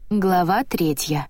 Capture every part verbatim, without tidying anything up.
Глава третья.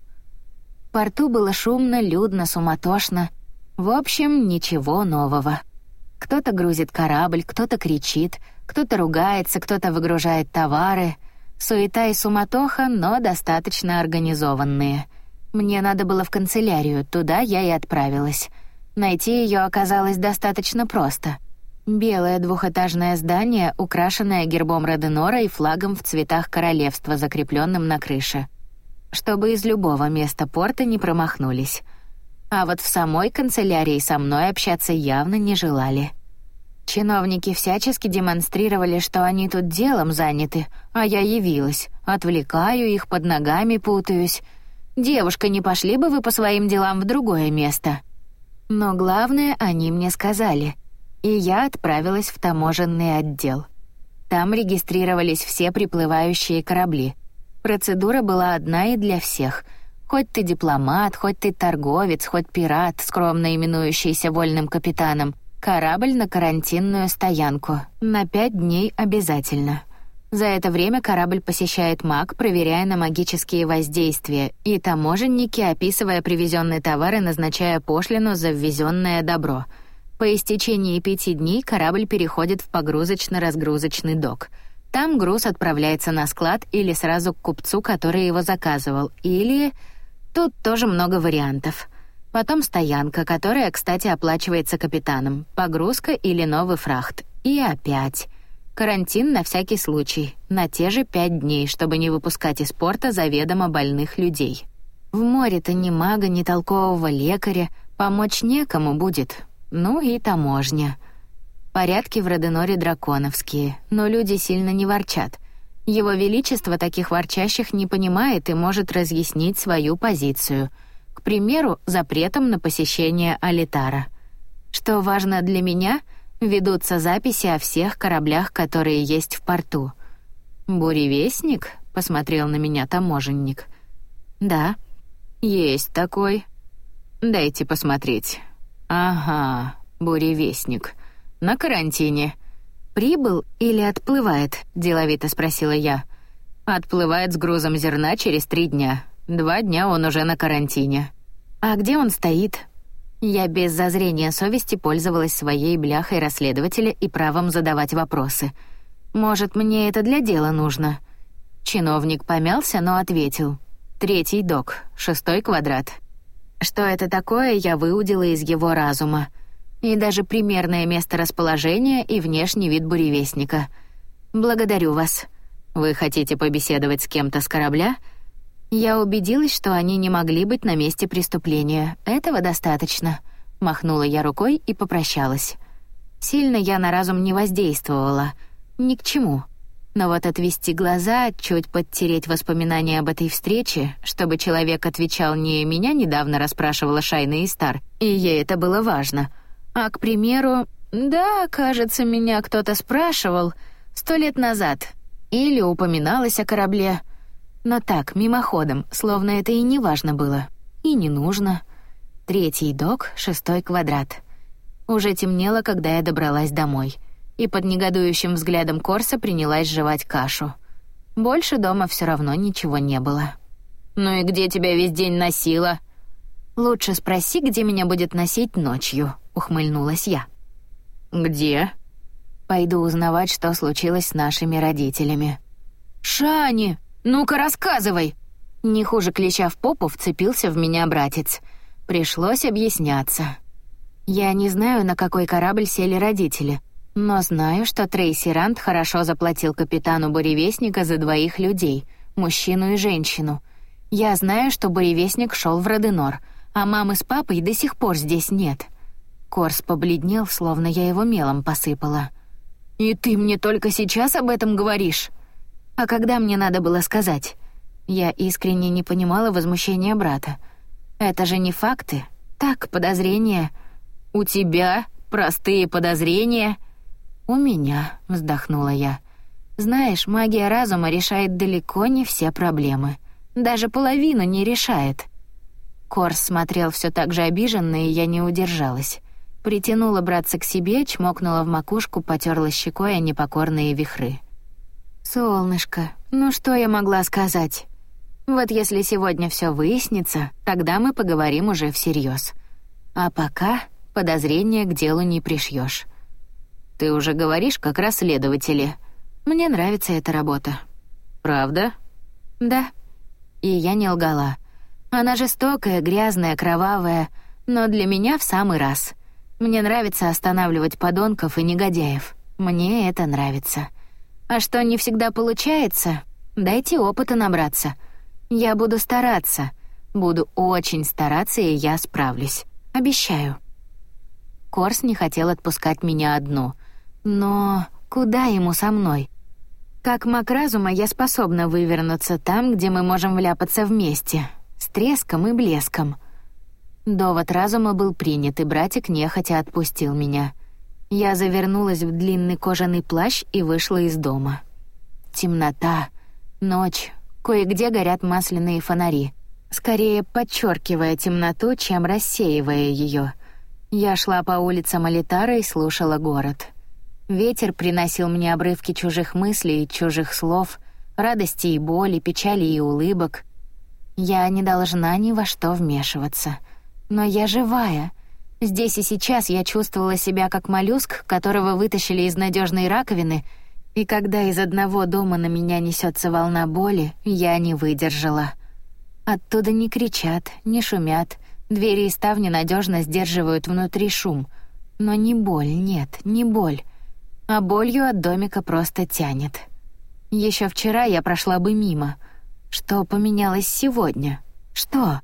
В порту было шумно, людно, суматошно. В общем, ничего нового. Кто-то грузит корабль, кто-то кричит, кто-то ругается, кто-то выгружает товары. Суета и суматоха, но достаточно организованные. Мне надо было в канцелярию, туда я и отправилась. Найти ее оказалось достаточно просто. Белое двухэтажное здание, украшенное гербом Роденора и флагом в цветах королевства, закрепленным на крыше. Чтобы из любого места порта не промахнулись. А вот в самой канцелярии со мной общаться явно не желали. Чиновники всячески демонстрировали, что они тут делом заняты, а я явилась, отвлекаю их, под ногами путаюсь. «Девушка, не пошли бы вы по своим делам в другое место?» Но главное они мне сказали, и я отправилась в таможенный отдел. Там регистрировались все приплывающие корабли. Процедура была одна и для всех. Хоть ты дипломат, хоть ты торговец, хоть пират, скромно именующийся вольным капитаном, корабль на карантинную стоянку. На пять дней обязательно. За это время корабль посещает маг, проверяя на магические воздействия, и таможенники, описывая привезенные товары, назначая пошлину за ввезенное добро. По истечении пяти дней корабль переходит в погрузочно-разгрузочный док. Там груз отправляется на склад или сразу к купцу, который его заказывал, или... Тут тоже много вариантов. Потом стоянка, которая, кстати, оплачивается капитаном, погрузка или новый фрахт. И опять... Карантин на всякий случай, на те же пять дней, чтобы не выпускать из порта заведомо больных людей. В море-то ни мага, ни толкового лекаря, помочь некому будет. Ну и таможня. Порядки в Роденоре драконовские, но люди сильно не ворчат. Его Величество таких ворчащих не понимает и может разъяснить свою позицию. К примеру, запретом на посещение Алитара. Что важно для меня — ведутся записи о всех кораблях, которые есть в порту. «Буревестник?» — посмотрел на меня таможенник. «Да». «Есть такой. Дайте посмотреть». «Ага, буревестник. На карантине». «Прибыл или отплывает?» — деловито спросила я. «Отплывает с грузом зерна через три дня. Два дня он уже на карантине». «А где он стоит?» Я без зазрения совести пользовалась своей бляхой расследователя и правом задавать вопросы. «Может, мне это для дела нужно?» Чиновник помялся, но ответил. «Третий док, шестой квадрат». Что это такое, я выудила из его разума. И даже примерное месторасположение и внешний вид буревестника. «Благодарю вас. Вы хотите побеседовать с кем-то с корабля?» Я убедилась, что они не могли быть на месте преступления. Этого достаточно. Махнула я рукой и попрощалась. Сильно я на разум не воздействовала. Ни к чему. Но вот отвести глаза, чуть подтереть воспоминания об этой встрече, чтобы человек отвечал не «меня недавно расспрашивала Шайна Истар», и ей это было важно, а, к примеру, «да, кажется, меня кто-то спрашивал сто лет назад» или упоминалось о корабле. Но так, мимоходом, словно это и не важно было. И не нужно. Третий док, шестой квадрат. Уже темнело, когда я добралась домой. И под негодующим взглядом Корса принялась жевать кашу. Больше дома все равно ничего не было. «Ну и где тебя весь день носила?» «Лучше спроси, где меня будет носить ночью», — ухмыльнулась я. «Где?» «Пойду узнавать, что случилось с нашими родителями». «Шани! Ну-ка, рассказывай!» Не хуже клеща в попу вцепился в меня братец. Пришлось объясняться. Я не знаю, на какой корабль сели родители, но знаю, что Трейси Рант хорошо заплатил капитану Буревестника за двоих людей, мужчину и женщину. Я знаю, что Буревестник шел в Роденор, а мамы с папой до сих пор здесь нет. Корс побледнел, словно я его мелом посыпала. «И ты мне только сейчас об этом говоришь?» А когда мне надо было сказать? Я искренне не понимала возмущения брата. Это же не факты. Так, подозрения. «У тебя простые подозрения?» «У меня», — вздохнула я. «Знаешь, магия разума решает далеко не все проблемы. Даже половину не решает». Корс смотрел все так же обиженно, и я не удержалась. Притянула братца к себе, чмокнула в макушку, потёрла щекой о непокорные вихры. «Солнышко, ну что я могла сказать? Вот если сегодня все выяснится, тогда мы поговорим уже всерьез. А пока подозрения к делу не пришьешь. Ты уже говоришь, как расследователи. Мне нравится эта работа. Правда? Да. И я не лгала. Она жестокая, грязная, кровавая, но для меня в самый раз. Мне нравится останавливать подонков и негодяев. Мне это нравится. А что не всегда получается, дайте опыта набраться. Я буду стараться. Буду очень стараться, и я справлюсь. Обещаю. Корс не хотел отпускать меня одну. Но куда ему со мной? Как маг разума я способна вывернуться там, где мы можем вляпаться вместе. С треском и блеском. Довод разума был принят, и братик нехотя отпустил меня. Я завернулась в длинный кожаный плащ и вышла из дома. Темнота, ночь, кое-где горят масляные фонари, скорее подчеркивая темноту, чем рассеивая ее. Я шла по улицам Алитара и слушала город. Ветер приносил мне обрывки чужих мыслей и чужих слов, радости и боли, печали и улыбок. Я не должна ни во что вмешиваться. Но я живая. Здесь и сейчас я чувствовала себя как моллюск, которого вытащили из надежной раковины, и когда из одного дома на меня несется волна боли, я не выдержала. Оттуда не кричат, не шумят, двери и ставни надежно сдерживают внутри шум. Но не боль, нет, не боль. А болью от домика просто тянет. Еще вчера я прошла бы мимо. Что поменялось сегодня? Что?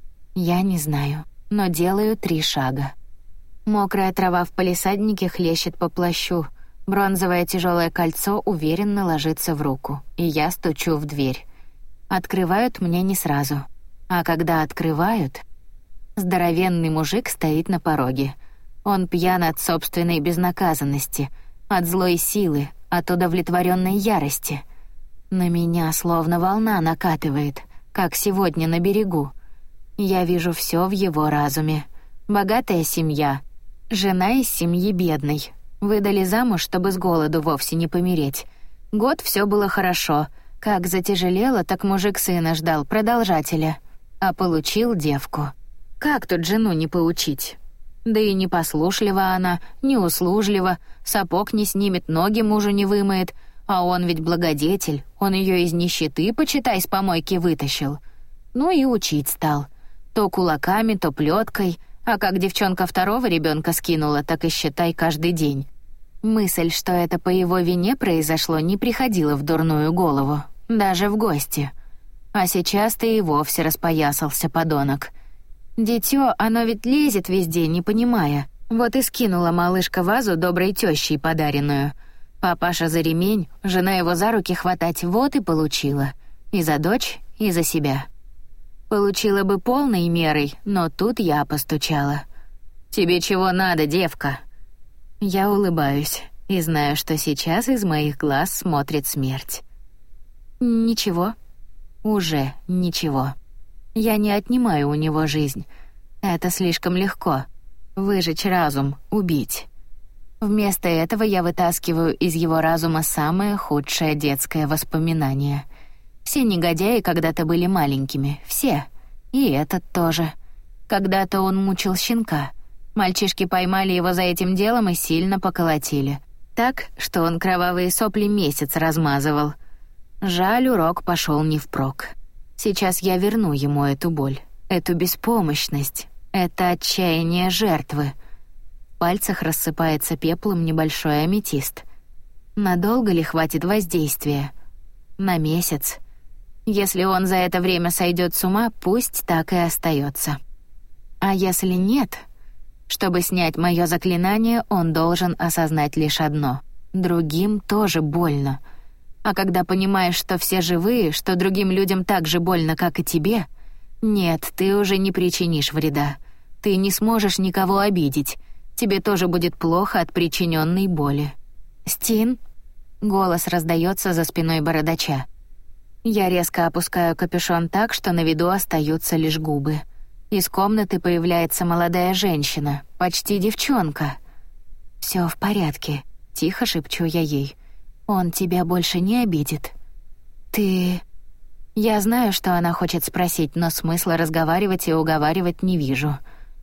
Я не знаю, но делаю три шага. Мокрая трава в палисаднике хлещет по плащу. Бронзовое тяжелое кольцо уверенно ложится в руку, и я стучу в дверь. Открывают мне не сразу. А когда открывают, здоровенный мужик стоит на пороге. Он пьян от собственной безнаказанности, от злой силы, от удовлетворенной ярости. На меня словно волна накатывает, как сегодня на берегу. Я вижу все в его разуме. Богатая семья, жена из семьи бедной. Выдали замуж, чтобы с голоду вовсе не помереть. Год все было хорошо. Как затяжелело, так мужик сына ждал, продолжателя. А получил девку. Как тут жену не поучить? Да и не послушлива она, не услужлива, сапог не снимет, ноги мужу не вымоет, а он ведь благодетель, он ее из нищеты, почитай, с помойки вытащил. Ну и учить стал. То кулаками, то плеткой, а как девчонка второго ребенка скинула, так и считай каждый день. Мысль, что это по его вине произошло, не приходила в дурную голову, даже в гости. А сейчас-то и вовсе распоясался подонок. Дитё, оно ведь лезет везде, не понимая. Вот и скинула малышка вазу доброй тёщей подаренную. Папаша за ремень, жена его за руки хватать, вот и получила. И за дочь, и за себя. Получила бы полной мерой, но тут я постучала. «Тебе чего надо, девка?» Я улыбаюсь и знаю, что сейчас из моих глаз смотрит смерть. «Ничего. Уже ничего. Я не отнимаю у него жизнь. Это слишком легко. Выжечь разум, убить. Вместо этого я вытаскиваю из его разума самое худшее детское воспоминание. Все негодяи когда-то были маленькими, все. И этот тоже. Когда-то он мучил щенка. Мальчишки поймали его за этим делом и сильно поколотили. Так, что он кровавые сопли месяц размазывал. Жаль, урок пошел не впрок. Сейчас я верну ему эту боль, эту беспомощность, это отчаяние жертвы. В пальцах рассыпается пеплом небольшой аметист. Надолго ли хватит воздействия? На месяц. Если он за это время сойдет с ума, пусть так и остается. А если нет, чтобы снять мое заклинание, он должен осознать лишь одно: другим тоже больно. А когда понимаешь, что все живые, что другим людям так же больно, как и тебе, нет, ты уже не причинишь вреда. Ты не сможешь никого обидеть. Тебе тоже будет плохо от причиненной боли. «Стин?» — голос раздается за спиной бородача. Я резко опускаю капюшон так, что на виду остаются лишь губы. Из комнаты появляется молодая женщина, почти девчонка. «Все в порядке», — тихо шепчу я ей. «Он тебя больше не обидит». «Ты...» Я знаю, что она хочет спросить, но смысла разговаривать и уговаривать не вижу.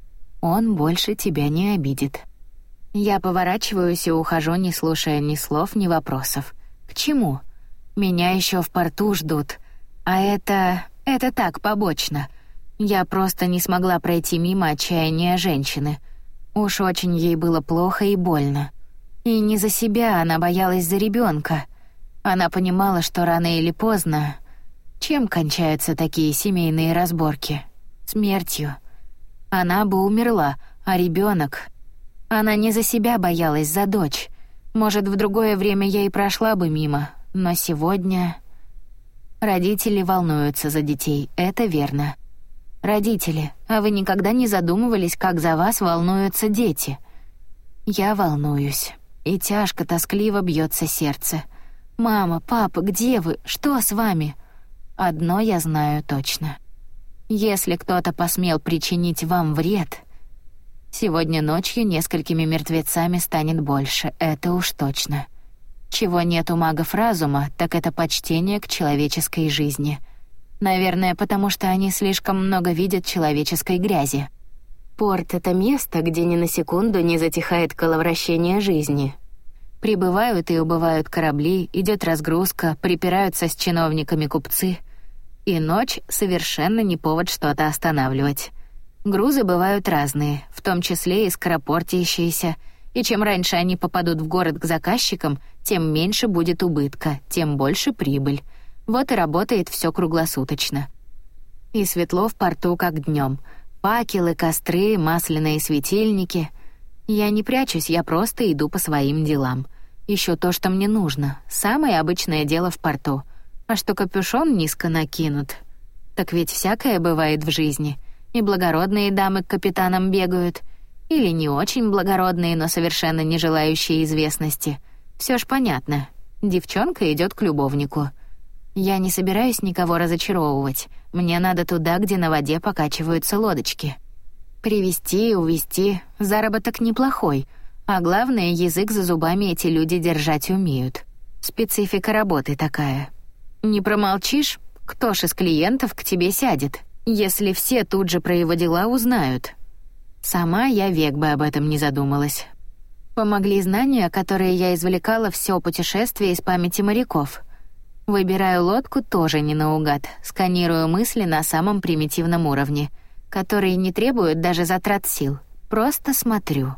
Он больше тебя не обидит. Я поворачиваюсь и ухожу, не слушая ни слов, ни вопросов. К чему? Меня еще в порту ждут. А это... это так, побочно. Я просто не смогла пройти мимо отчаяния женщины. Уж очень ей было плохо и больно. И не за себя, она боялась за ребенка. Она понимала, что рано или поздно... Чем кончаются такие семейные разборки? Смертью. Она бы умерла, а ребенок... Она не за себя боялась, за дочь. Может, в другое время я и прошла бы мимо, но сегодня... Родители волнуются за детей, это верно. Родители, а вы никогда не задумывались, как за вас волнуются дети? Я волнуюсь, и тяжко, тоскливо бьется сердце. «Мама, папа, где вы? Что с вами?» Одно я знаю точно. Если кто-то посмел причинить вам вред... Сегодня ночью несколькими мертвецами станет больше, это уж точно. Чего нет у магов разума, так это почтение к человеческой жизни. Наверное, потому что они слишком много видят человеческой грязи. Порт — это место, где ни на секунду не затихает коловращение жизни. Прибывают и убывают корабли, идет разгрузка, припираются с чиновниками купцы. И ночь совершенно не повод что-то останавливать. Грузы бывают разные, в том числе и скоропортящиеся, и чем раньше они попадут в город к заказчикам, тем меньше будет убытка, тем больше прибыль. Вот и работает все круглосуточно. И светло в порту, как днем. Факелы, костры, масляные светильники. Я не прячусь, я просто иду по своим делам. Ищу то, что мне нужно, самое обычное дело в порту. А что капюшон низко накинут? Так ведь всякое бывает в жизни. И благородные дамы к капитанам бегают, или не очень благородные, но совершенно не желающие известности. Все ж понятно. Девчонка идет к любовнику. Я не собираюсь никого разочаровывать. Мне надо туда, где на воде покачиваются лодочки. Привезти, увезти, заработок неплохой, а главное, язык за зубами эти люди держать умеют. Специфика работы такая. Не промолчишь, кто ж из клиентов к тебе сядет, если все тут же про его дела узнают? Сама я век бы об этом не задумалась. Помогли знания, которые я извлекала все путешествие из памяти моряков. Выбираю лодку тоже не наугад, сканирую мысли на самом примитивном уровне, которые не требуют даже затрат сил. Просто смотрю.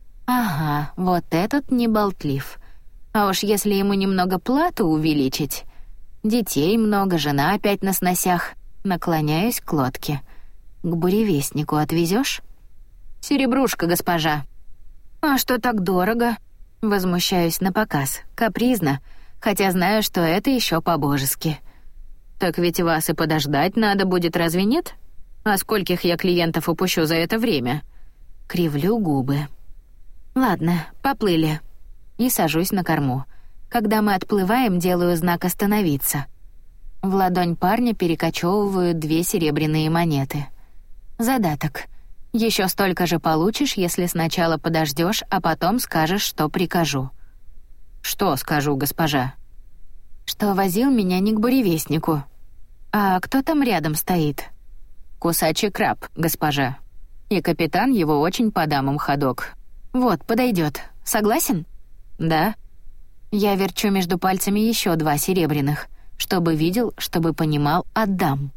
Ага, вот этот не болтлив. А уж если ему немного плату увеличить... Детей много, жена опять на сносях. Наклоняюсь к лодке. К буревестнику отвезешь? Серебрушка, госпожа. А что так дорого? Возмущаюсь напоказ, капризно, хотя знаю, что это еще по-божески. Так ведь вас и подождать надо будет, разве нет? А скольких я клиентов упущу за это время? Кривлю губы. Ладно, поплыли. И сажусь на корму. Когда мы отплываем, делаю знак «Остановиться». В ладонь парня перекочевывают две серебряные монеты. Задаток. Еще столько же получишь, если сначала подождешь, а потом скажешь, что прикажу. Что скажу, госпожа? Что возил меня не к буревестнику. А кто там рядом стоит? Кусачий краб, госпожа. И капитан его очень по дамам ходок. Вот, подойдет. Согласен? Да. Я верчу между пальцами еще два серебряных. Чтобы видел, чтобы понимал, отдам.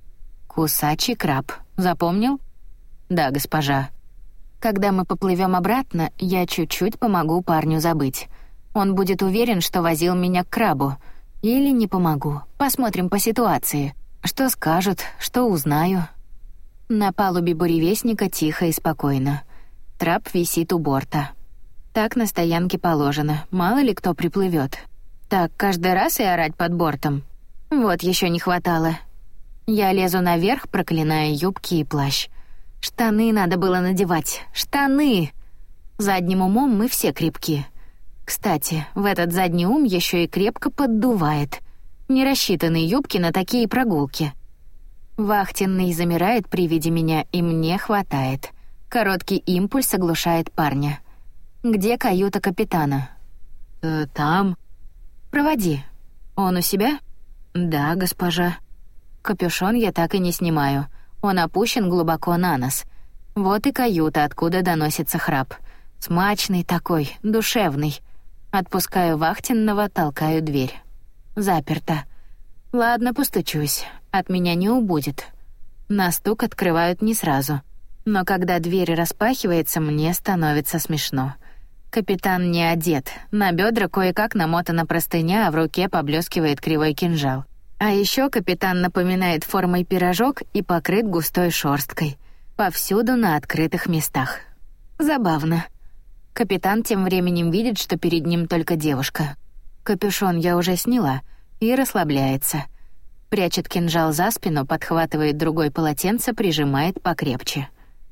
Кусачий краб. Запомнил? Да, госпожа. Когда мы поплывем обратно, я чуть-чуть помогу парню забыть. Он будет уверен, что возил меня к крабу. Или не помогу. Посмотрим по ситуации. Что скажут, что узнаю. На палубе буревестника тихо и спокойно. Трап висит у борта. Так на стоянке положено, мало ли кто приплывет. Так каждый раз и орать под бортом. Вот еще не хватало. Я лезу наверх, проклиная юбки и плащ. Штаны надо было надевать. Штаны! Задним умом мы все крепки. Кстати, в этот задний ум еще и крепко поддувает. Не рассчитаны юбки на такие прогулки. Вахтенный замирает при виде меня, и мне хватает. Короткий импульс оглушает парня. «Где каюта капитана?» «Э, там». «Проводи. Он у себя?» «Да, госпожа». Капюшон я так и не снимаю. Он опущен глубоко на нос. Вот и каюта, откуда доносится храп. Смачный такой, душевный. Отпускаю вахтенного, толкаю дверь. Заперто. Ладно, постучусь. От меня не убудет. На стук открывают не сразу. Но когда дверь распахивается, мне становится смешно. Капитан не одет. На бедра кое-как намотана простыня, а в руке поблескивает кривой кинжал. А еще капитан напоминает формой пирожок и покрыт густой шерсткой. Повсюду на открытых местах. Забавно. Капитан тем временем видит, что перед ним только девушка. Капюшон я уже сняла, и расслабляется. Прячет кинжал за спину, подхватывает другое полотенце, прижимает покрепче.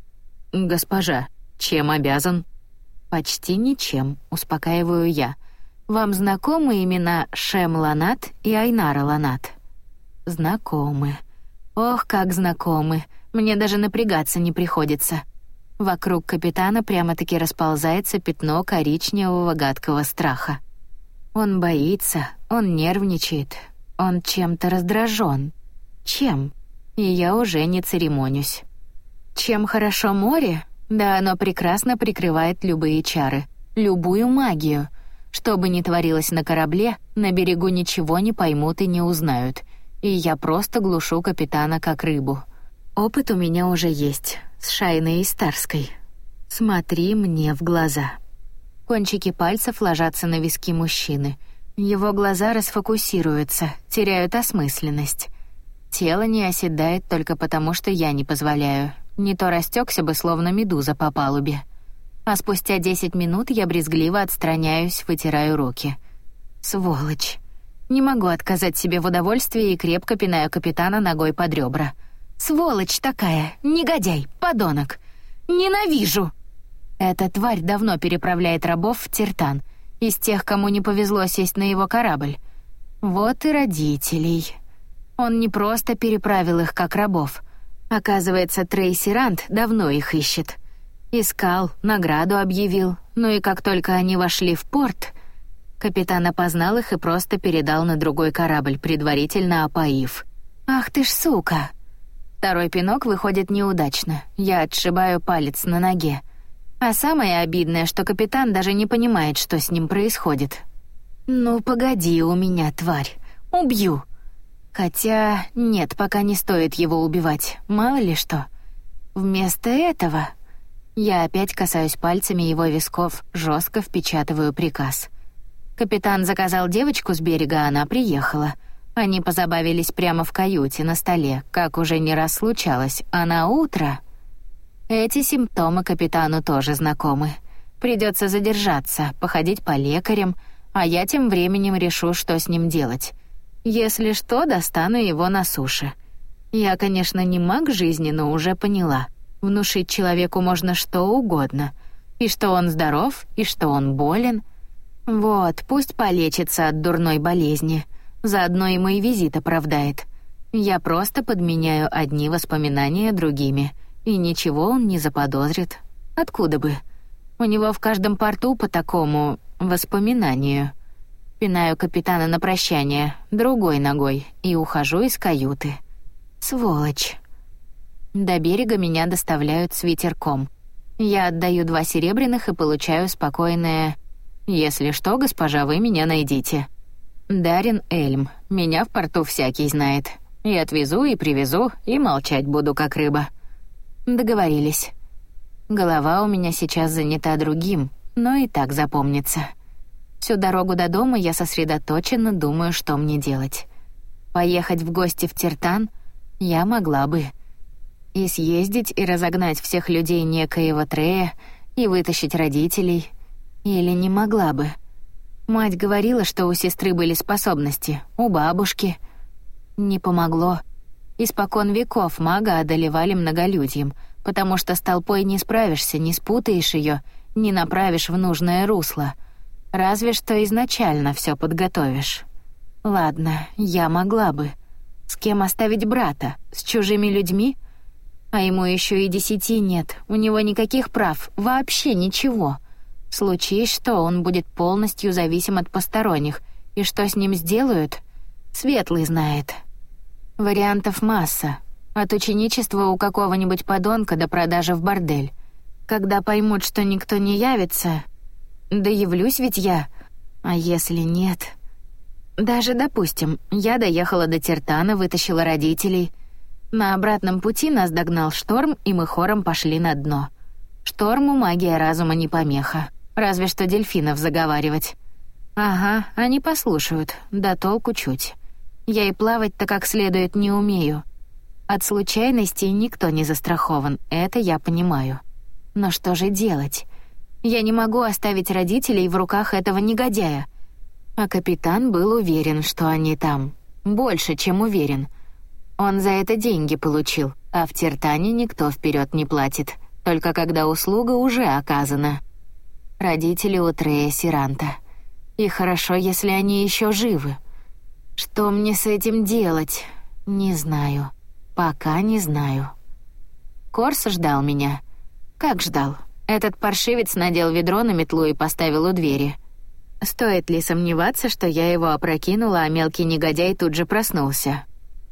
«Госпожа, чем обязан?» «Почти ничем», — успокаиваю я. «Вам знакомы имена Шем Ланат и Айнара Ланат?» «Знакомы. Ох, как знакомы. Мне даже напрягаться не приходится». Вокруг капитана прямо-таки расползается пятно коричневого гадкого страха. Он боится, он нервничает, он чем-то раздражен. Чем? И я уже не церемонюсь. Чем хорошо море? Да оно прекрасно прикрывает любые чары, любую магию. Что бы ни творилось на корабле, на берегу ничего не поймут и не узнают. И я просто глушу капитана как рыбу. Опыт у меня уже есть, с Шайной Истарской. Смотри мне в глаза. Кончики пальцев ложатся на виски мужчины. Его глаза расфокусируются, теряют осмысленность. Тело не оседает только потому, что я не позволяю. Не то растекся бы, словно медуза по палубе. А спустя десять минут я брезгливо отстраняюсь, вытираю руки. Сволочь. Не могу отказать себе в удовольствии и крепко пинаю капитана ногой под ребра. Сволочь такая, негодяй, подонок. Ненавижу. Эта тварь давно переправляет рабов в Тиртан, из тех, кому не повезло сесть на его корабль. Вот и родителей. Он не просто переправил их как рабов. Оказывается, Трейсерант давно их ищет. Искал, награду объявил, ну и как только они вошли в порт, капитан опознал их и просто передал на другой корабль, предварительно опоив. Ах ты ж сука! Второй пинок выходит неудачно. Я отшибаю палец на ноге. А самое обидное, что капитан даже не понимает, что с ним происходит. Ну погоди у меня, тварь. Убью. Хотя нет, пока не стоит его убивать. Мало ли что. Вместо этого я опять касаюсь пальцами его висков, жестко впечатываю приказ. Капитан заказал девочку с берега, она приехала. Они позабавились прямо в каюте на столе, как уже не раз случалось, а на утро... Эти симптомы капитану тоже знакомы. Придется задержаться, походить по лекарям, а я тем временем решу, что с ним делать. Если что, достану его на суше. Я, конечно, не маг жизни, но уже поняла. Внушить человеку можно что угодно. И что он здоров, и что он болен. Вот, пусть полечится от дурной болезни. Заодно и мой визит оправдает. Я просто подменяю одни воспоминания другими. И ничего он не заподозрит. Откуда бы? У него в каждом порту по такому воспоминанию. Пинаю капитана на прощание, другой ногой, и ухожу из каюты. Сволочь. До берега меня доставляют с ветерком. Я отдаю два серебряных и получаю спокойное: «Если что, госпожа, вы меня найдите». Дарин Эльм. Меня в порту всякий знает. И отвезу, и привезу, и молчать буду, как рыба. Договорились. Голова у меня сейчас занята другим, но и так запомнится. Всю дорогу до дома я сосредоточенно думаю, что мне делать. Поехать в гости в Тиртан я могла бы. И съездить, и разогнать всех людей некоего Трея, и вытащить родителей. Или не могла бы. Мать говорила, что у сестры были способности, у бабушки. Не помогло. Испокон веков мага одолевали многолюдьем, потому что с толпой не справишься, не спутаешь ее, не направишь в нужное русло. Разве что изначально все подготовишь. Ладно, я могла бы. С кем оставить брата? С чужими людьми? А ему еще и десяти нет, у него никаких прав, вообще ничего. Случись что, он будет полностью зависим от посторонних, и что с ним сделают, Светлый знает. Вариантов масса. От ученичества у какого-нибудь подонка до продажи в бордель. Когда поймут, что никто не явится... Да явлюсь ведь я. А если нет... Даже, допустим, я доехала до Тертана, вытащила родителей. На обратном пути нас догнал шторм, и мы хором пошли на дно. Шторму магия разума не помеха. Разве что дельфинов заговаривать. Ага, они послушают, да толку чуть. Я и плавать-то как следует не умею. От случайностей никто не застрахован, это я понимаю. Но что же делать? Я не могу оставить родителей в руках этого негодяя. А капитан был уверен, что они там. Больше, чем уверен. Он за это деньги получил, а в Тертане никто вперед не платит, только когда услуга уже оказана. Родители у Трея Сиранта. И хорошо, если они еще живы. Что мне с этим делать? Не знаю. Пока не знаю. Корс ждал меня. Как ждал? Этот паршивец надел ведро на метлу и поставил у двери. Стоит ли сомневаться, что я его опрокинула, а мелкий негодяй тут же проснулся?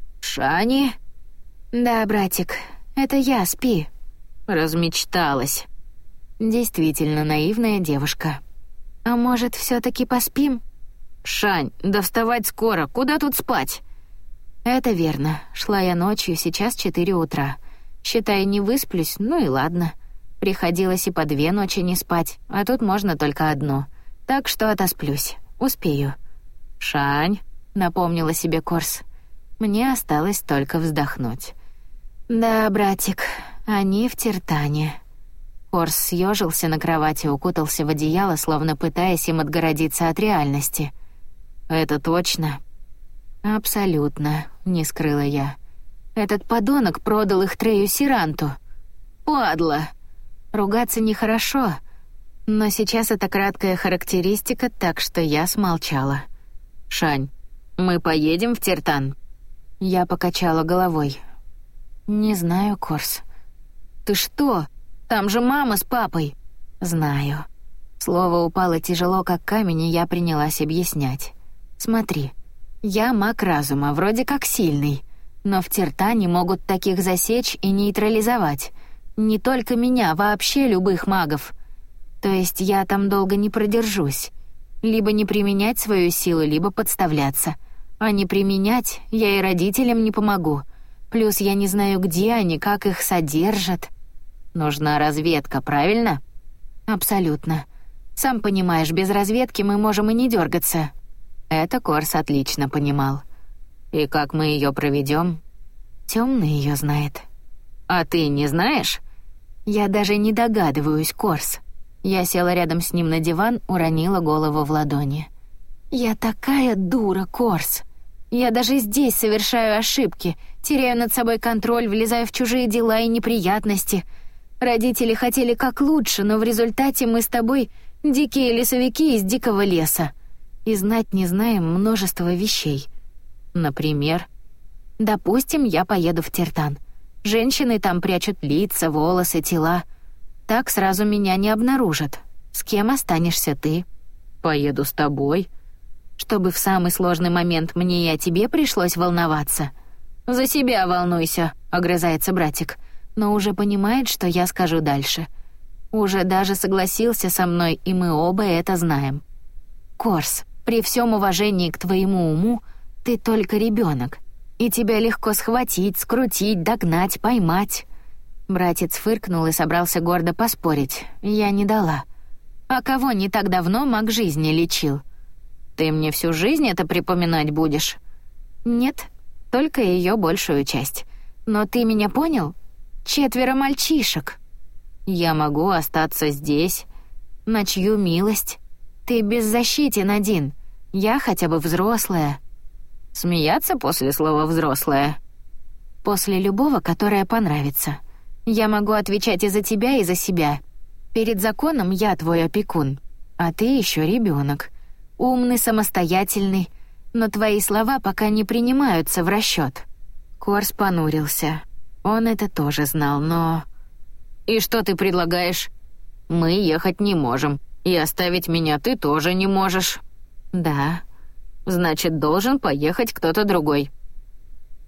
«Шани?» «Да, братик, это я, спи». Размечталась. Действительно наивная девушка. «А может, все-таки поспим?» «Шань, да вставать скоро, куда тут спать?» «Это верно. Шла я ночью, сейчас четыре утра. Считай, не высплюсь, ну и ладно. Приходилось и по две ночи не спать, а тут можно только одну. Так что отосплюсь. Успею». «Шань», — напомнила себе Корс. Мне осталось только вздохнуть. «Да, братик, они в Тертане». Корс съежился на кровати, укутался в одеяло, словно пытаясь им отгородиться от реальности. «Это точно?» «Абсолютно», — не скрыла я. «Этот подонок продал их Трею Сиранту. Падла!» Ругаться нехорошо, но сейчас это краткая характеристика, так что я смолчала. «Шань, мы поедем в Тертан?» Я покачала головой. «Не знаю, Корс». «Ты что? Там же мама с папой». «Знаю». Слово упало тяжело, как камень, и я принялась объяснять. «Смотри, я маг разума, вроде как сильный, но в Тертане могут таких засечь и нейтрализовать. Не только меня, вообще любых магов. То есть я там долго не продержусь. Либо не применять свою силу, либо подставляться. А не применять я и родителям не помогу. Плюс я не знаю, где они, как их содержат». «Нужна разведка, правильно?» «Абсолютно. Сам понимаешь, без разведки мы можем и не дергаться». Это Корс отлично понимал. «И как мы ее проведем?» Темный ее знает. «А ты не знаешь?» «Я даже не догадываюсь, Корс». Я села рядом с ним на диван, уронила голову в ладони. «Я такая дура, Корс. Я даже здесь совершаю ошибки, теряю над собой контроль, влезаю в чужие дела и неприятности. Родители хотели как лучше, но в результате мы с тобой дикие лесовики из дикого леса. И знать не знаем множество вещей. Например, допустим, я поеду в Тертан. Женщины там прячут лица, волосы, тела. Так сразу меня не обнаружат. С кем останешься ты?» «Поеду с тобой». «Чтобы в самый сложный момент мне и о тебе пришлось волноваться?» «За себя волнуйся», — огрызается братик, но уже понимает, что я скажу дальше. Уже даже согласился со мной, и мы оба это знаем. «Корс, при всем уважении к твоему уму, ты только ребенок, и тебя легко схватить, скрутить, догнать, поймать». Братец фыркнул и собрался гордо поспорить. Я не дала. «А кого не так давно маг жизни лечил?» «Ты мне всю жизнь это припоминать будешь?» «Нет, только ее большую часть. Но ты меня понял? Четверо мальчишек». «Я могу остаться здесь. На чью милость? Ты беззащитен один. Я хотя бы взрослая». «Смеяться после слова «взрослая»?» «После любого, которое понравится. Я могу отвечать и за тебя, и за себя. Перед законом я твой опекун, а ты еще ребенок. Умный, самостоятельный, но твои слова пока не принимаются в расчет». Корс понурился. Он это тоже знал, но... «И что ты предлагаешь?» «Мы ехать не можем, и оставить меня ты тоже не можешь». «Да». «Значит, должен поехать кто-то другой».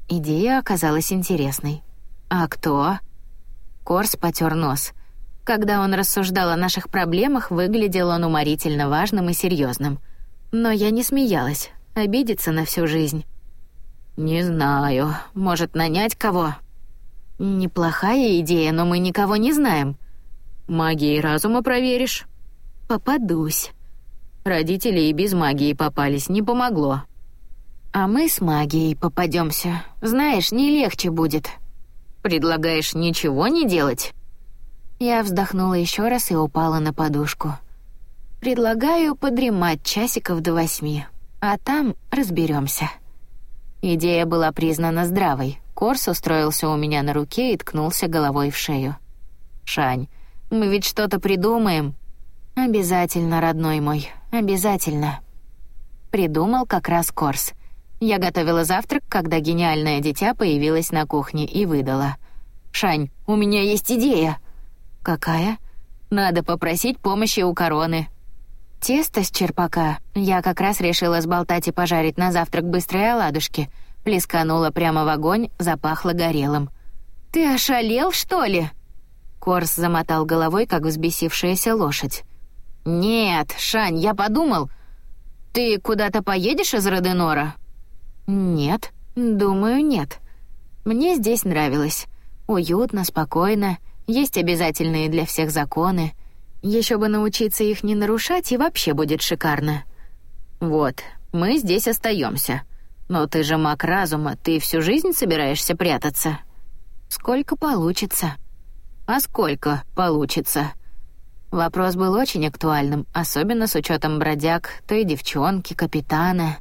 Идея оказалась интересной. «А кто?» Корс потер нос. Когда он рассуждал о наших проблемах, выглядел он уморительно важным и серьезным. Но я не смеялась. Обидеться на всю жизнь. «Не знаю. Может, нанять кого?» «Неплохая идея, но мы никого не знаем». «Магией разума проверишь?» «Попадусь». Родители и без магии попались, не помогло. «А мы с магией попадемся. Знаешь, не легче будет». «Предлагаешь ничего не делать?» Я вздохнула еще раз и упала на подушку. «Предлагаю подремать часиков до восьми, а там разберемся». Идея была признана здравой. Корс устроился у меня на руке и ткнулся головой в шею. «Шань, мы ведь что-то придумаем». «Обязательно, родной мой, обязательно». Придумал как раз Корс. Я готовила завтрак, когда гениальное дитя появилось на кухне и выдала: «Шань, у меня есть идея». «Какая?» «Надо попросить помощи у Короны». Тесто с черпака я как раз решила сболтать и пожарить на завтрак быстрые оладушки. Плесканула прямо в огонь, запахло горелым. «Ты ошалел, что ли?» Корс замотал головой, как взбесившаяся лошадь. «Нет, Шань, я подумал. Ты куда-то поедешь из Роденора?» «Нет, думаю, нет. Мне здесь нравилось. Уютно, спокойно, есть обязательные для всех законы. Еще бы научиться их не нарушать, и вообще будет шикарно». «Вот, мы здесь остаемся. Но ты же маг разума, ты всю жизнь собираешься прятаться?» «Сколько получится». «А сколько получится?» Вопрос был очень актуальным, особенно с учетом бродяг, той девчонки, капитана.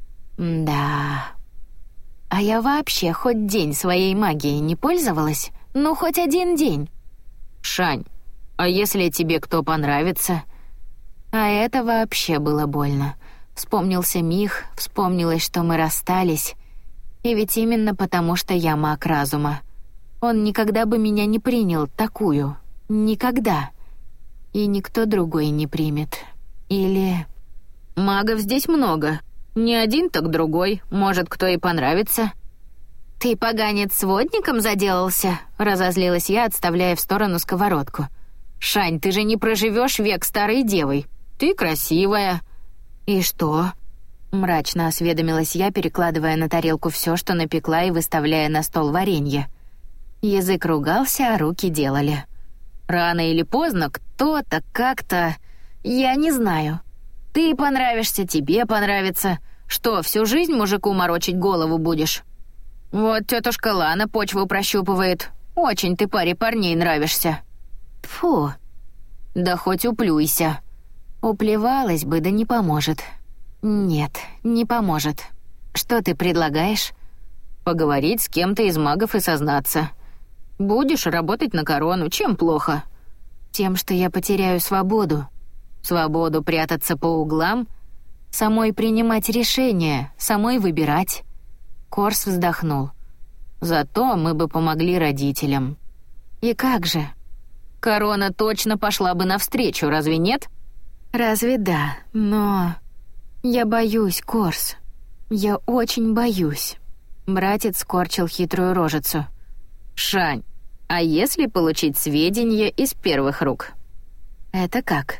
Да. А я вообще хоть день своей магией не пользовалась? Ну, хоть один день. «Шань, а если тебе кто понравится?» А это вообще было больно. Вспомнился Мих, вспомнилось, что мы расстались. И ведь именно потому, что я маг разума. Он никогда бы меня не принял такую. Никогда. И никто другой не примет. Или... «Магов здесь много. Не один, так другой. Может, кто и понравится». «Ты, поганец, сводником заделался?» — разозлилась я, отставляя в сторону сковородку. «Шань, ты же не проживешь век старой девой. Ты красивая». «И что?» — мрачно осведомилась я, перекладывая на тарелку все, что напекла, и выставляя на стол варенье. Язык ругался, а руки делали. «Рано или поздно кто-то как-то... Я не знаю. Ты понравишься, тебе понравится. Что, всю жизнь мужику морочить голову будешь? Вот тетушка Лана почву прощупывает. Очень ты паре парней нравишься». «Тьфу». «Да хоть уплюйся». «Уплевалась бы, да не поможет». «Нет, не поможет. Что ты предлагаешь?» «Поговорить с кем-то из магов и сознаться. Будешь работать на Корону, чем плохо?» «Тем, что я потеряю свободу». «Свободу прятаться по углам? Самой принимать решения, самой выбирать». Корс вздохнул. «Зато мы бы помогли родителям». «И как же?» «Корона точно пошла бы навстречу, разве нет?» «Разве да, но... Я боюсь, Корс. Я очень боюсь». Братец скорчил хитрую рожицу. «Шань, а если получить сведения из первых рук?» «Это как?»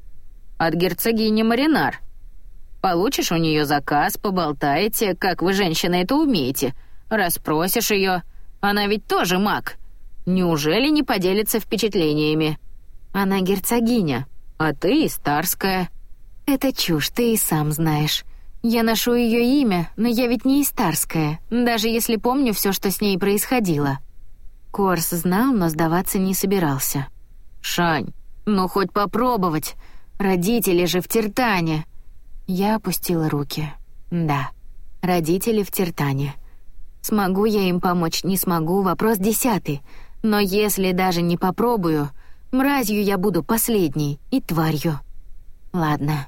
«От герцогини Маринар. Получишь у нее заказ, поболтаете, как вы, женщины, это умеете. Расспросишь ее. Она ведь тоже маг. Неужели не поделится впечатлениями?» «Она герцогиня, а ты Истарская». «Это чушь, ты и сам знаешь. Я ношу ее имя, но я ведь не Истарская, даже если помню все, что с ней происходило». Корс знал, но сдаваться не собирался. «Шань, ну хоть попробовать. Родители же в Тиртане». Я опустила руки. «Да, родители в Тиртане. Смогу я им помочь, не смогу, вопрос десятый. Но если даже не попробую, мразью я буду последней и тварью. Ладно,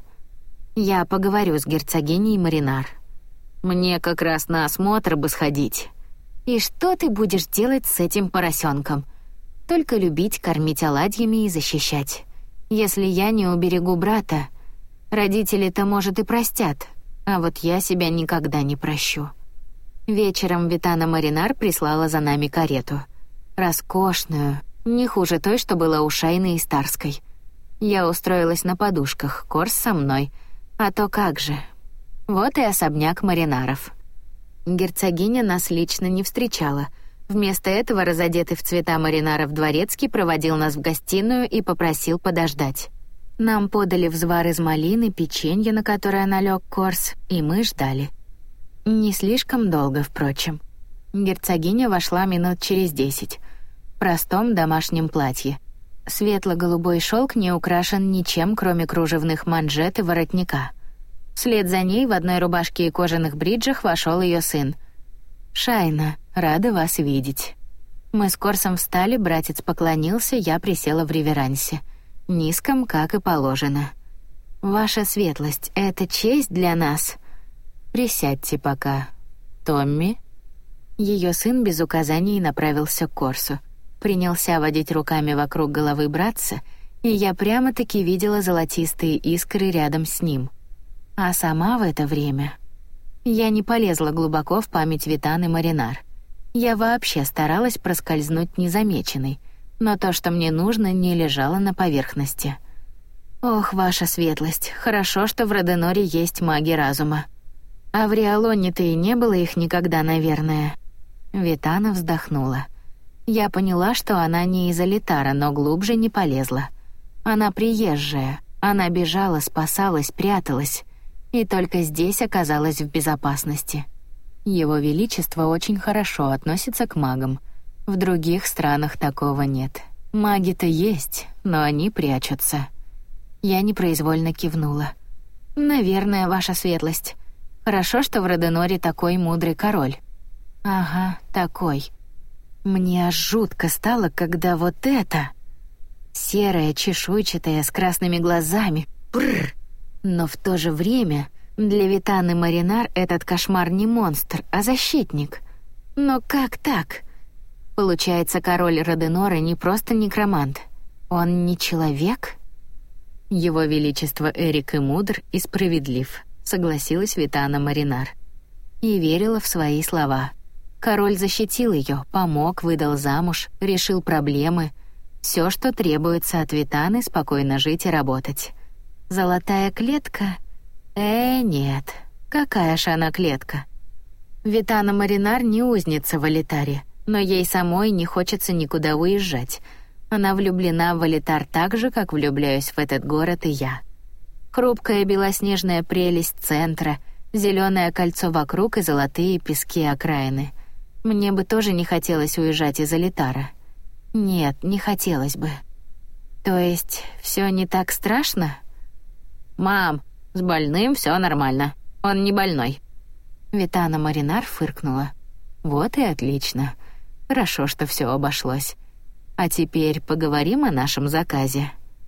я поговорю с герцогиней Маринар. Мне как раз на осмотр бы сходить. И что ты будешь делать с этим поросенком? Только любить, кормить оладьями и защищать. Если я не уберегу брата, родители-то, может, и простят, а вот я себя никогда не прощу». Вечером Витана Маринар прислала за нами карету. Роскошную, не хуже той, что была у Шайны и Старской. Я устроилась на подушках, Корс со мной. А то как же. Вот и особняк Маринаров. Герцогиня нас лично не встречала. Вместо этого разодетый в цвета Маринаров дворецкий проводил нас в гостиную и попросил подождать. Нам подали взвар из малины, печенье, на которое налег Корс, и мы ждали. Не слишком долго, впрочем. Герцогиня вошла минут через десять. В простом домашнем платье. Светло-голубой шелк не украшен ничем, кроме кружевных манжет и воротника. Вслед за ней в одной рубашке и кожаных бриджах вошел ее сын. «Шайна, рада вас видеть». Мы с Корсом встали, братец поклонился, я присела в реверансе. Низком, как и положено. «Ваша светлость, это честь для нас». «Присядьте пока. Томми». Ее сын без указаний направился к Корсу. Принялся водить руками вокруг головы братца, и я прямо-таки видела золотистые искры рядом с ним. А сама в это время... Я не полезла глубоко в память Витаны Маринар. Я вообще старалась проскользнуть незамеченной, но то, что мне нужно, не лежало на поверхности. «Ох, ваша светлость, хорошо, что в Роденоре есть маги разума. А в Риалоне-то и не было их никогда, наверное». Витана вздохнула. Я поняла, что она не из Алитара, но глубже не полезла. Она приезжая, она бежала, спасалась, пряталась, и только здесь оказалась в безопасности. Его Величество очень хорошо относится к магам. В других странах такого нет. Маги-то есть, но они прячутся. Я непроизвольно кивнула. «Наверное, ваша светлость. Хорошо, что в Роденоре такой мудрый король». «Ага, такой». Мне аж жутко стало, когда вот это... Серая, чешуйчатая, с красными глазами. Бррр. Но в то же время для Витаны Маринар этот кошмар не монстр, а защитник. Но как так? Получается, король Роденора не просто некромант. Он не человек? Его Величество Эрик и мудр, и справедлив, согласилась Витана Маринар. И верила в свои слова. Король защитил ее, помог, выдал замуж, решил проблемы. Все, что требуется от Витаны, спокойно жить и работать. Золотая клетка? Э, нет. Какая ж она клетка? Витана Маринар не узница в Алитаре, но ей самой не хочется никуда уезжать. Она влюблена в Алитар так же, как влюбляюсь в этот город и я. Хрупкая белоснежная прелесть центра, зеленое кольцо вокруг и золотые пески окраины. Мне бы тоже не хотелось уезжать из Алитара. Нет, не хотелось бы. То есть все не так страшно? «Мам, с больным все нормально. Он не больной». Витана Маринар фыркнула. «Вот и отлично. Хорошо, что все обошлось. А теперь поговорим о нашем заказе».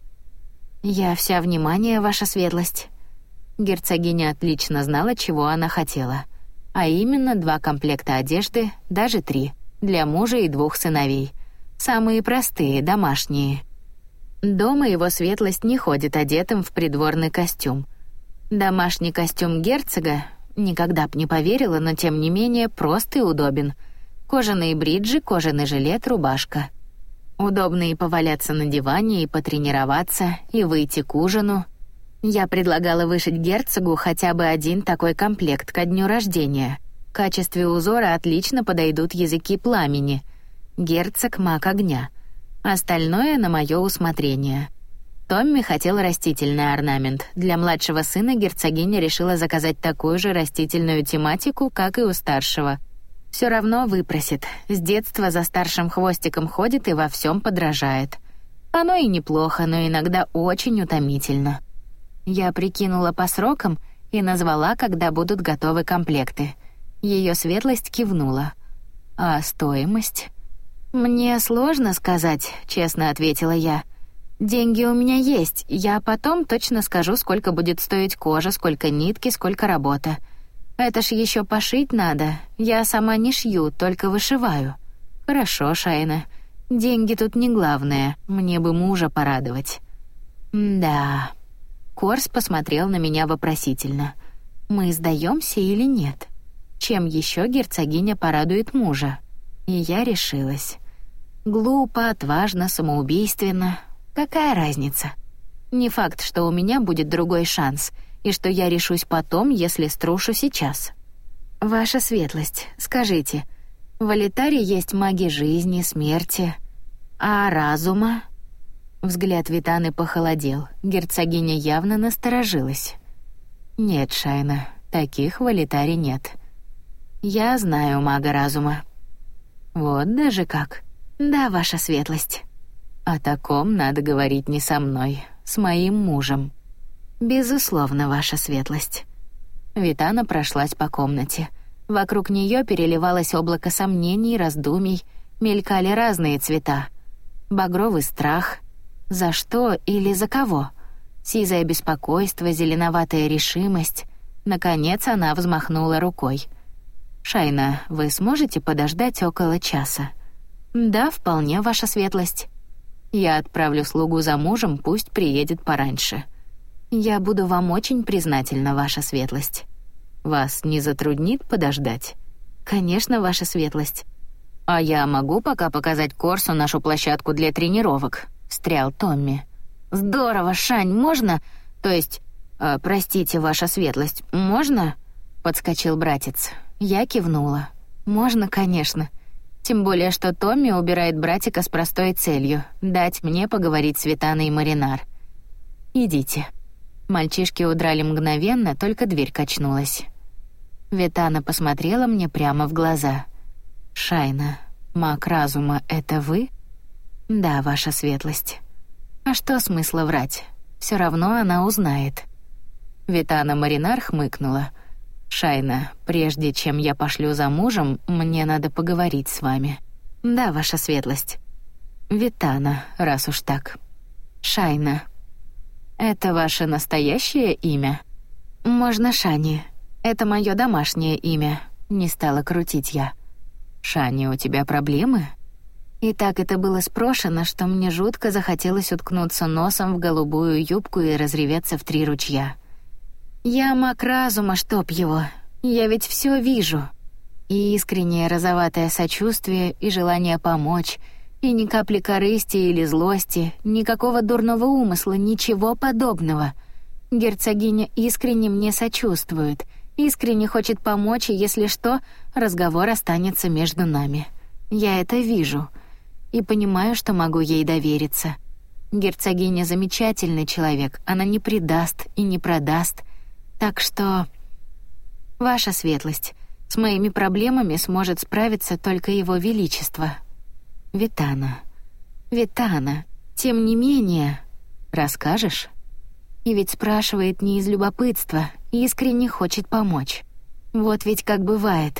«Я вся внимание, ваша светлость». Герцогиня отлично знала, чего она хотела. А именно два комплекта одежды, даже три, для мужа и двух сыновей. Самые простые, домашние. Дома его светлость не ходит одетым в придворный костюм. Домашний костюм герцога, никогда б не поверила, но тем не менее прост и удобен. Кожаные бриджи, кожаный жилет, рубашка. Удобно и поваляться на диване, и потренироваться, и выйти к ужину. Я предлагала вышить герцогу хотя бы один такой комплект ко дню рождения. В качестве узора отлично подойдут языки пламени. Герцог — маг огня. Остальное на мое усмотрение. Томми хотел растительный орнамент. Для младшего сына герцогиня решила заказать такую же растительную тематику, как и у старшего. Все равно выпросит. С детства за старшим хвостиком ходит и во всем подражает. Оно и неплохо, но иногда очень утомительно. Я прикинула по срокам и назвала, когда будут готовы комплекты. Ее светлость кивнула. А стоимость? «Мне сложно сказать», — честно ответила я. «Деньги у меня есть, я потом точно скажу, сколько будет стоить кожа, сколько нитки, сколько работа. Это ж еще пошить надо, я сама не шью, только вышиваю». «Хорошо, Шайна, деньги тут не главное, мне бы мужа порадовать». «Да». Корс посмотрел на меня вопросительно. «Мы сдаемся или нет?» Чем еще герцогиня порадует мужа? И я решилась. Глупо, отважно, самоубийственно. Какая разница? Не факт, что у меня будет другой шанс, и что я решусь потом, если струшу сейчас. Ваша светлость, скажите, в Алитаре есть маги жизни, смерти, а разума? Взгляд Витаны похолодел. Герцогиня явно насторожилась. Нет, Шайна, таких в Алитаре нет. Я знаю мага разума. Вот даже как. Да, ваша светлость. О таком надо говорить не со мной, с моим мужем. Безусловно, ваша светлость. Витана прошлась по комнате. Вокруг нее переливалось облако сомнений, раздумий, мелькали разные цвета. Багровый страх. За что или за кого? Сизое беспокойство, зеленоватая решимость. Наконец она взмахнула рукой. «Шайна, вы сможете подождать около часа?» «Да, вполне, ваша светлость. Я отправлю слугу за мужем, пусть приедет пораньше. Я буду вам очень признательна, ваша светлость. Вас не затруднит подождать?» «Конечно, ваша светлость». «А я могу пока показать Корсу нашу площадку для тренировок?» — встрял Томми. «Здорово, Шань, можно? То есть, э, простите, ваша светлость, можно?» — подскочил братец. Я кивнула. «Можно, конечно. Тем более, что Томми убирает братика с простой целью — дать мне поговорить с Витаной и Маринар. Идите». Мальчишки удрали мгновенно, только дверь качнулась. Витана посмотрела мне прямо в глаза. «Шайна, маг разума — это вы?» «Да, ваша светлость». «А что смысла врать? Все равно она узнает». Витана Маринар хмыкнула. «Шайна, прежде чем я пошлю за мужем, мне надо поговорить с вами». «Да, ваша светлость». «Витана, раз уж так». «Шайна». «Это ваше настоящее имя?» «Можно Шани. Это мое домашнее имя», — не стала крутить я. «Шани, у тебя проблемы?» И так это было спрошено, что мне жутко захотелось уткнуться носом в голубую юбку и разреветься в три ручья. «Я маг разума, чтоб его. Я ведь все вижу». И искреннее розоватое сочувствие, и желание помочь, и ни капли корысти или злости, никакого дурного умысла, ничего подобного. Герцогиня искренне мне сочувствует, искренне хочет помочь, и если что, разговор останется между нами. Я это вижу и понимаю, что могу ей довериться. Герцогиня замечательный человек, она не предаст и не продаст. Так что, ваша светлость, с моими проблемами сможет справиться только его величество. Витана. Витана, тем не менее, расскажешь? И ведь спрашивает не из любопытства, искренне хочет помочь. Вот ведь как бывает.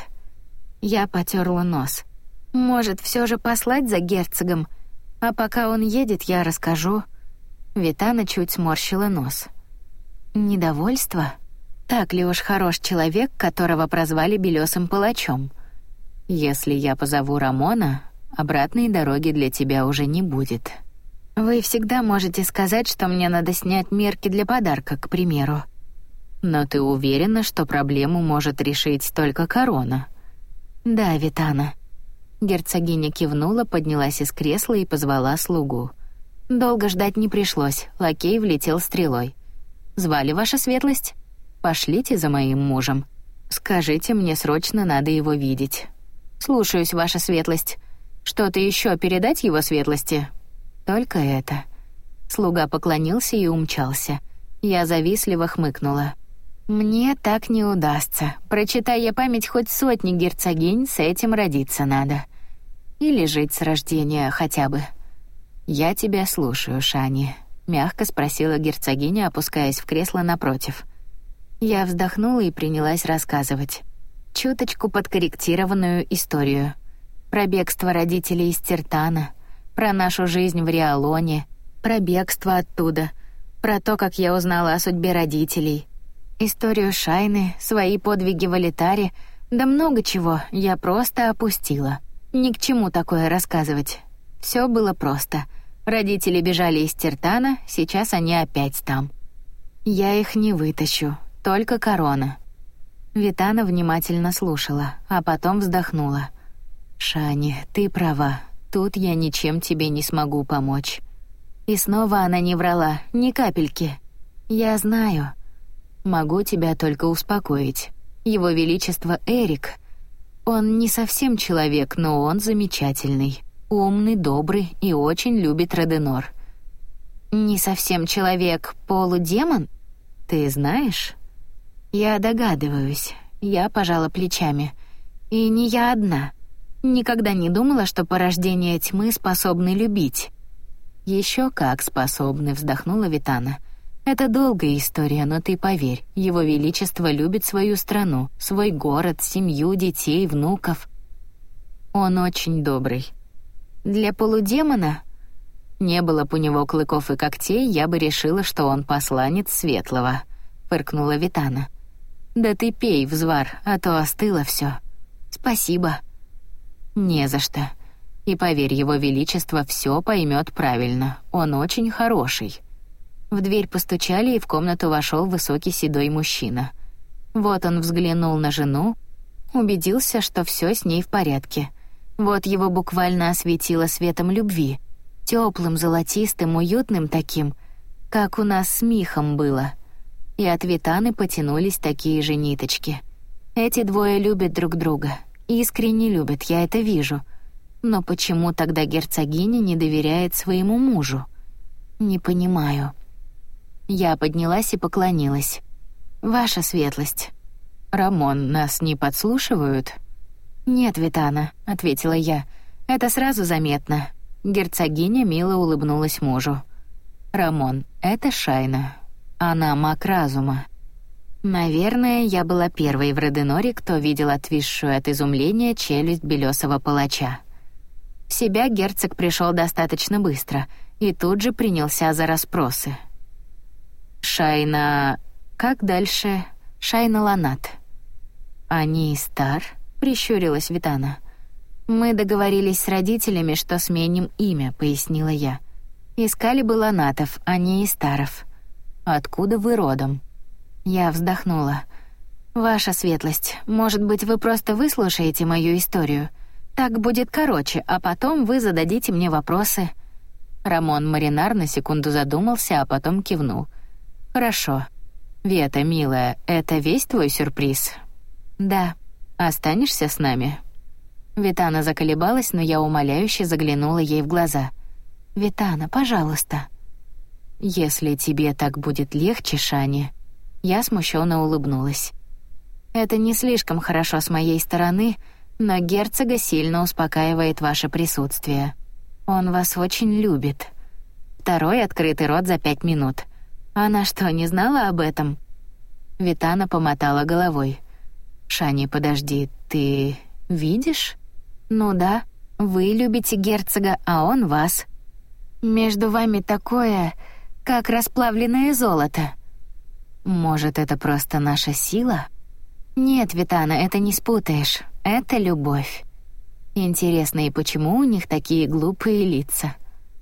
Я потёрла нос. Может, все же послать за герцогом, а пока он едет, я расскажу. Витана чуть сморщила нос. Недовольство? Так ли уж хорош человек, которого прозвали белесым палачом? Если я позову Рамона, обратной дороги для тебя уже не будет. Вы всегда можете сказать, что мне надо снять мерки для подарка, к примеру. Но ты уверена, что проблему может решить только корона? Да, Витана. Герцогиня кивнула, поднялась из кресла и позвала слугу. Долго ждать не пришлось, лакей влетел стрелой. «Звали ваша светлость? Пошлите за моим мужем. Скажите, мне срочно надо его видеть». «Слушаюсь, ваша светлость. Что-то еще передать его светлости?» «Только это». Слуга поклонился и умчался. Я завистливо хмыкнула. «Мне так не удастся. Прочитай я память хоть сотни герцогинь, с этим родиться надо. Или жить с рождения хотя бы». «Я тебя слушаю, Шани», — мягко спросила герцогиня, опускаясь в кресло напротив. Я вздохнула и принялась рассказывать. Чуточку подкорректированную историю. Про бегство родителей из Тертана, про нашу жизнь в Риалоне, про бегство оттуда, про то, как я узнала о судьбе родителей, историю Шайны, свои подвиги в Алитаре, да много чего я просто опустила. Ни к чему такое рассказывать. Все было просто. Родители бежали из Тертана, сейчас они опять там. Я их не вытащу, только корона. Витана внимательно слушала, а потом вздохнула. «Шани, ты права. Тут я ничем тебе не смогу помочь». И снова она не врала, ни капельки. «Я знаю. Могу тебя только успокоить. Его Величество Эрик. Он не совсем человек, но он замечательный. Умный, добрый и очень любит Роденор». «Не совсем человек, полудемон? Ты знаешь?» «Я догадываюсь». Я пожала плечами. «И не я одна. Никогда не думала, что порождения тьмы способны любить». «Еще как способны», — вздохнула Витана. «Это долгая история, но ты поверь, Его Величество любит свою страну, свой город, семью, детей, внуков. Он очень добрый. Для полудемона не было бы у него клыков и когтей, я бы решила, что он посланец Светлого», — фыркнула Витана. «Да ты пей, взвар, а то остыло все. «Спасибо». «Не за что. И поверь, Его Величество все поймет правильно. Он очень хороший». В дверь постучали, и в комнату вошел высокий седой мужчина. Вот он взглянул на жену, убедился, что все с ней в порядке. Вот его буквально осветило светом любви, теплым, золотистым, уютным таким, как у нас с Михом было. И от Витаны потянулись такие же ниточки. Эти двое любят друг друга, искренне любят, я это вижу. Но почему тогда герцогиня не доверяет своему мужу? Не понимаю. Я поднялась и поклонилась. «Ваша светлость». «Рамон, нас не подслушивают?» «Нет, Витана», — ответила я. «Это сразу заметно». Герцогиня мило улыбнулась мужу. «Рамон, это Шайна. Она маг разума». Наверное, я была первой в Роденоре, кто видел отвисшую от изумления челюсть белёсого палача. В себя герцог пришел достаточно быстро и тут же принялся за расспросы. «Шайна... как дальше?» «Шайна Ланат». «Они стар?» — прищурилась Витана. «Мы договорились с родителями, что сменим имя», — пояснила я. «Искали бы Ланатов, а не Истаров». «Откуда вы родом?» Я вздохнула. «Ваша светлость, может быть, вы просто выслушаете мою историю? Так будет короче, а потом вы зададите мне вопросы». Рамон Маринар на секунду задумался, а потом кивнул. «Хорошо. Вета, милая, это весь твой сюрприз?» «Да. Останешься с нами?» Витана заколебалась, но я умоляюще заглянула ей в глаза. «Витана, пожалуйста». «Если тебе так будет легче, Шани...» Я смущенно улыбнулась. «Это не слишком хорошо с моей стороны, но герцога сильно успокаивает ваше присутствие. Он вас очень любит». Второй открытый рот за пять минут. Она что, не знала об этом? Витана помотала головой. «Шани, подожди, ты видишь?» «Ну да, вы любите герцога, а он вас. Между вами такое, как расплавленное золото». «Может, это просто наша сила?» «Нет, Витана, это не спутаешь. Это любовь». «Интересно, и почему у них такие глупые лица?»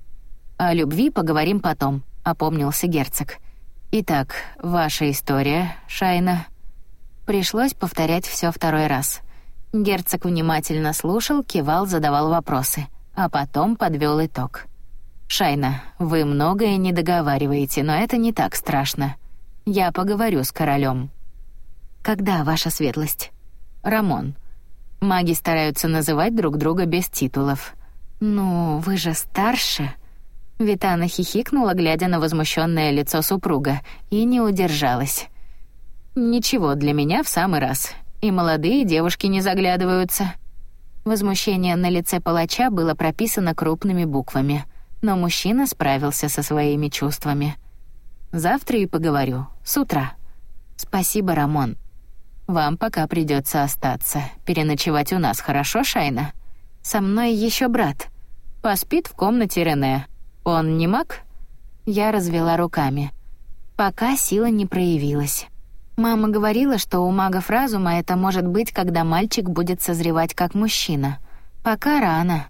«О любви поговорим потом», — опомнился герцог. «Итак, ваша история, Шайна». Пришлось повторять все второй раз. Герцог внимательно слушал, кивал, задавал вопросы, а потом подвел итог. «Шайна, вы многое не договариваете, но это не так страшно. Я поговорю с королем». «Когда, ваша светлость?» «Рамон. Маги стараются называть друг друга без титулов». «Ну, вы же старше». Витана хихикнула, глядя на возмущенное лицо супруга, и не удержалась. «Ничего, для меня в самый раз. И молодые девушки не заглядываются». Возмущение на лице палача было прописано крупными буквами, но мужчина справился со своими чувствами. «Завтра и поговорю. С утра». «Спасибо, Рамон. Вам пока придется остаться. Переночевать у нас, хорошо, Шайна? Со мной еще брат. Поспит в комнате Рене. Он не маг?» Я развела руками. Пока сила не проявилась. Мама говорила, что у магов разума это может быть, когда мальчик будет созревать как мужчина. Пока рано.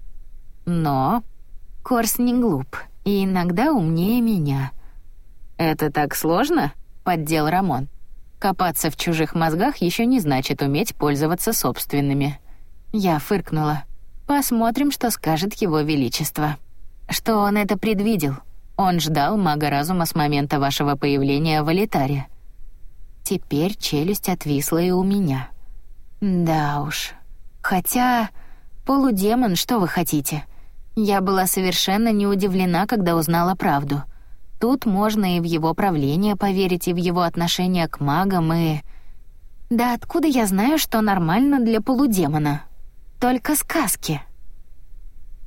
Но Корс не глуп и иногда умнее меня. «Это так сложно?» — поддел Рамон. Копаться в чужих мозгах еще не значит уметь пользоваться собственными. Я фыркнула. Посмотрим, что скажет его величество. Что он это предвидел? Он ждал мага разума с момента вашего появления в Алитаре. Теперь челюсть отвисла и у меня. Да уж. Хотя... Полудемон, что вы хотите? Я была совершенно не удивлена, когда узнала правду. Тут можно и в его правление поверить, и в его отношение к магам, и... Да откуда я знаю, что нормально для полудемона? Только сказки.